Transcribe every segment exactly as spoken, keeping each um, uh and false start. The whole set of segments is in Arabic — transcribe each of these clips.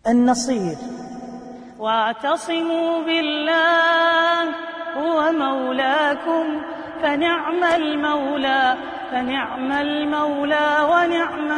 النصير. واعتصموا بالله هو مولاكم فنعم المولى فنعم المولى ونعم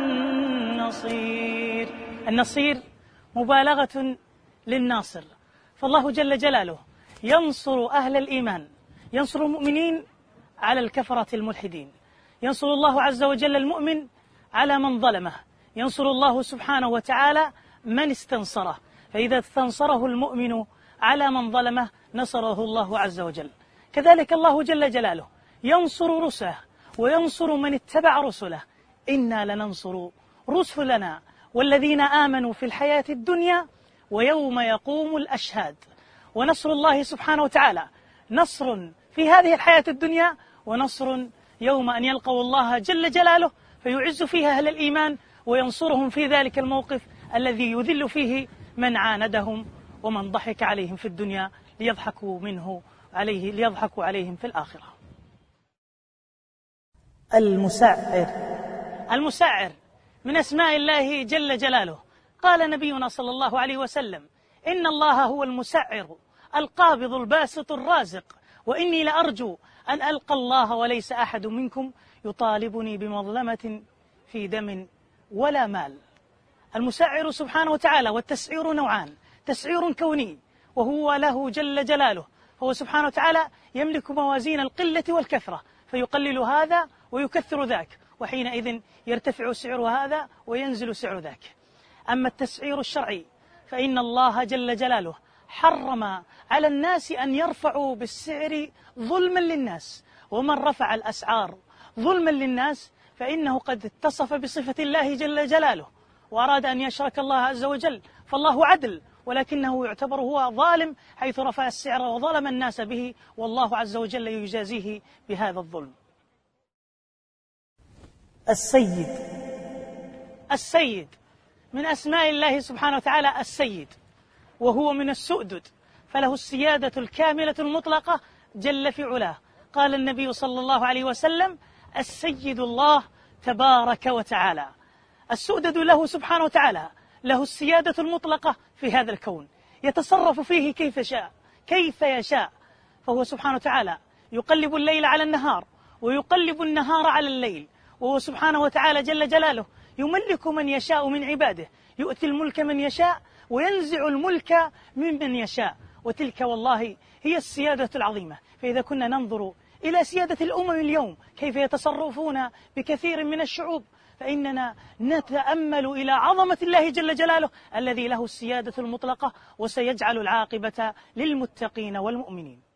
النصير. النصير مبالغة للناصر، فالله جل جلاله ينصر أهل الإيمان، ينصر المؤمنين على الكفرة الملحدين، ينصر الله عز وجل المؤمن على من ظلمه، ينصر الله سبحانه وتعالى من استنصره، فإذا استنصره المؤمن على من ظلمه نصره الله عز وجل. كذلك الله جل جلاله ينصر رسله وينصر من اتبع رسله. إنا لننصر رسلنا والذين آمنوا في الحياة الدنيا ويوم يقوم الأشهاد. ونصر الله سبحانه وتعالى نصر في هذه الحياة الدنيا، ونصر يوم أن يلقوا الله جل جلاله فيعز فيها أهل الإيمان وينصرهم في ذلك الموقف الذي يذل فيه من عاندهم ومن ضحك عليهم في الدنيا ليضحكوا منه عليه ليضحكوا عليهم في الآخرة. المسعر. المسعر من أسماء الله جل جلاله. قال نبينا صلى الله عليه وسلم: إن الله هو المسعر القابض الباسط الرازق، وإني لأرجو أن ألقى الله وليس أحد منكم يطالبني بمظلمة في دم ولا مال. المسعر سبحانه وتعالى، والتسعير نوعان: تسعير كوني وهو له جل جلاله، هو سبحانه وتعالى يملك موازين القلة والكثرة فيقلل هذا ويكثر ذاك، وحينئذ يرتفع سعر هذا وينزل سعر ذاك. أما التسعير الشرعي فإن الله جل جلاله حرم على الناس أن يرفعوا بالسعر ظلما للناس، ومن رفع الأسعار ظلما للناس فإنه قد اتصف بصفة الله جل جلاله وأراد أن يشرك الله عز وجل، فالله عدل ولكنه يعتبر هو ظالم حيث رفع السعر وظلم الناس به، والله عز وجل يجازيه بهذا الظلم. السيد. السيد من أسماء الله سبحانه وتعالى السيد، وهو من السؤدد، فله السيادة الكاملة المطلقة جل في علاه. قال النبي صلى الله عليه وسلم: السيد الله تبارك وتعالى. السؤدد له سبحانه وتعالى، له السيادة المطلقة في هذا الكون، يتصرف فيه كيف شاء كيف يشاء، فهو سبحانه وتعالى يقلب الليل على النهار ويقلب النهار على الليل، وهو سبحانه وتعالى جل جلاله يملك من يشاء من عباده، يؤتي الملك من يشاء وينزع الملك ممن يشاء، وتلك والله هي السيادة العظيمة. فإذا كنا ننظر إلى سيادة الأمم اليوم كيف يتصرفون بكثير من الشعوب، فإننا نتأمل إلى عظمة الله جل جلاله الذي له السيادة المطلقة، وسيجعل العاقبة للمتقين والمؤمنين.